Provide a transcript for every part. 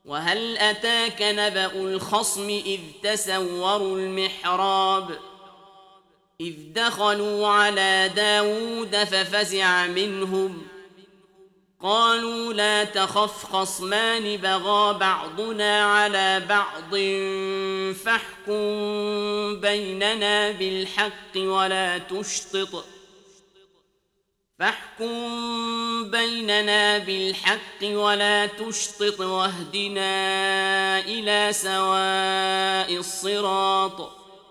وهل أتاك نبأ الخصم إذ تسوروا المحراب إذ دخلوا على داود ففزع منهم قالوا لا تخف خصمان بغى بعضنا على بعض فاحكم بيننا بالحق ولا تشطط واهدنا إلى سواء الصراط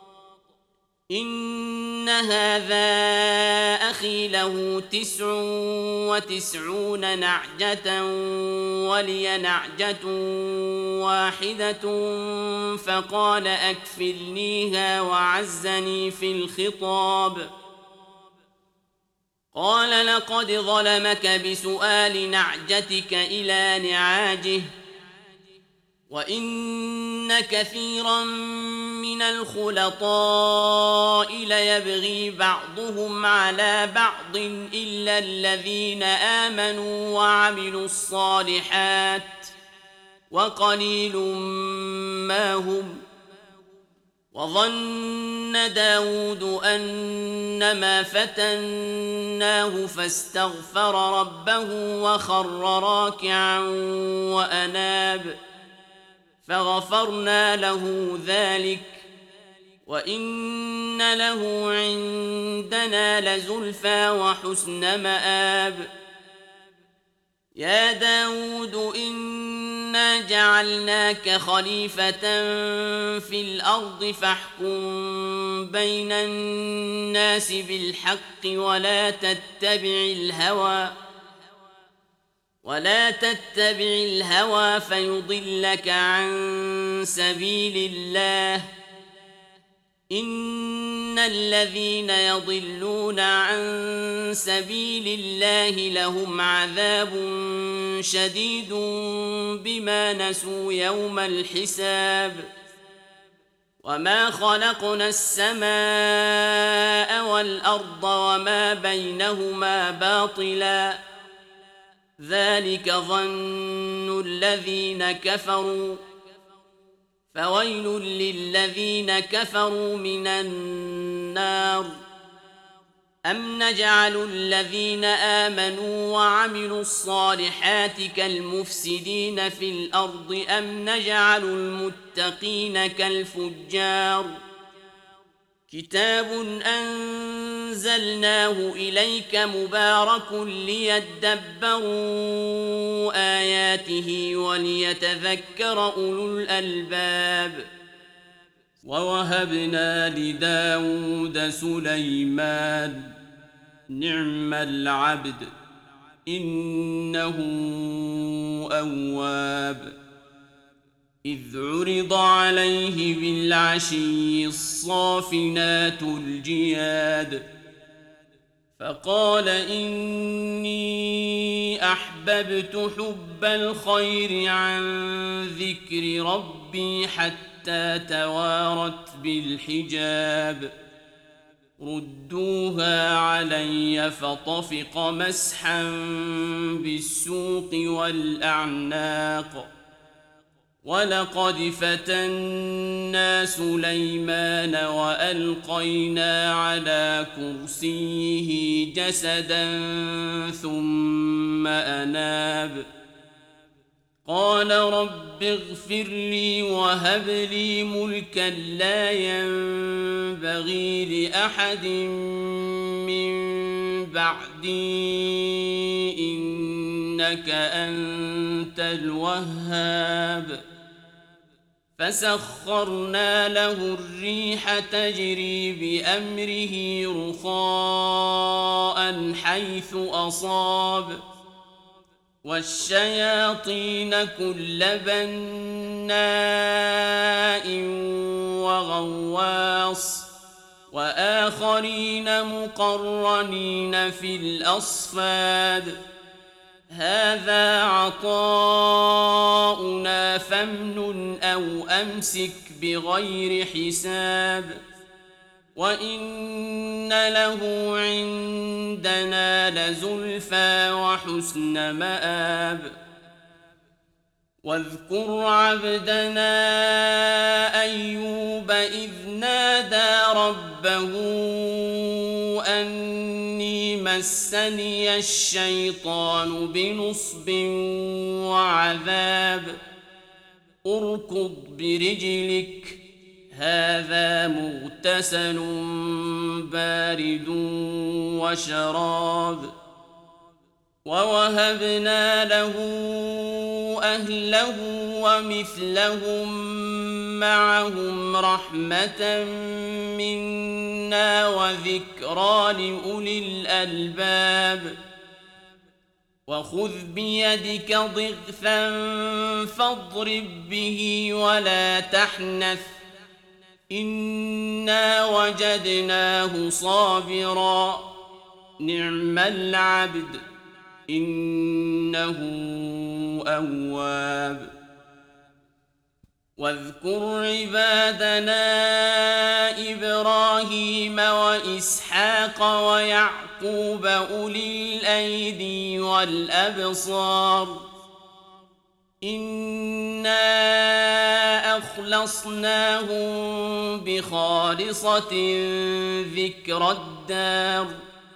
إن هذا أخي له 99 نعجة ولي نعجة واحدة فقال أكفلنيها وعزني في الخطاب قال لقد ظلمك بسؤال نعجتك إلى نعاجه وإن كثيرا من الخلطاء ليبغي بعضهم على بعض إلا الذين آمنوا وعملوا الصالحات وقليل ما هم وظن داود أنما فتناه فاستغفر ربه وخر راكعا وأناب فغفرنا له ذلك وإن له عندنا لزلفى وحسن مآب يا داود إنا جعلناك خليفة في الأرض فاحكم بين الناس بالحق ولا تتبع الهوى فيضلك عن سبيل الله إن الذين يضلون عن سبيل الله لهم عذاب شديد بما نسوا يوم الحساب وما خلقنا السماء والأرض وما بينهما باطلا ذلك ظن الذين كفروا فويل للذين كفروا من النار أم نجعل الذين آمنوا وعملوا الصالحات كالمفسدين في الأرض أم نجعل المتقين كالفجار كتاب أنزلناه إليك مبارك ليدبروا آياته وليتذكر أولو الألباب ووهبنا لداود سليمان نعم العبد إنه أواب إذ عرض عليه بالعشي الصافنات الجياد فقال إني أحببت حب الخير عن ذكر ربي حتى توارت بالحجاب ردوها علي فطفق مسحا بالسوق والأعناق ولقد فتنا سليمان وألقينا على كرسيه جسدا ثم أناب قال رب اغفر لي وهب لي ملكا لا ينبغي لأحد من بعدي إنك أنت الوهاب فسخرنا له الريح تجري بأمره رخاء حيث أصاب والشياطين كل بناء وغواص وآخرين مقرنين في الأصفاد هذا عطاؤنا فامنن أو أمسك بغير حساب وإن له عندنا لزلفى وحسن مآب واذكر عبدنا أيوب إذ نادى ربه أني مسني الشيطان بنصب وعذاب اركض برجلك هذا مغتسل بارد وشراب ووهبنا له أهله ومثلهم معهم رحمة منا وذكرى لأولي الألباب وخذ بيدك ضغثا فاضرب به ولا تحنث إنا وجدناه صابرا نعم العبد إنه أواب واذكر عبادنا إبراهيم وإسحاق ويعقوب أولي الأيدي والأبصار إنا أخلصناهم بخالصة ذكر الدار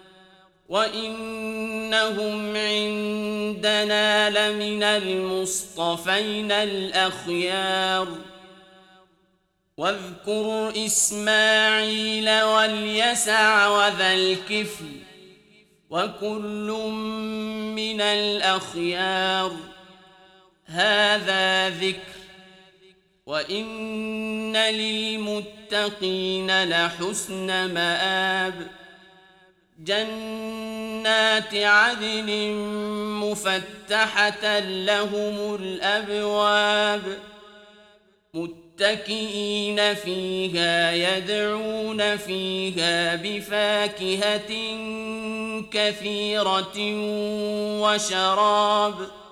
وإنهم عندنا لمن المصطفين الأخيار واذكر إسماعيل واليسع وذا الكفل وكل من الأخيار هذا ذكر وإن للمتقين لحسن مآب جنات عدن مفتحة لهم الأبواب متكئين فيها يدعون فيها بفاكهة كثيرة وشراب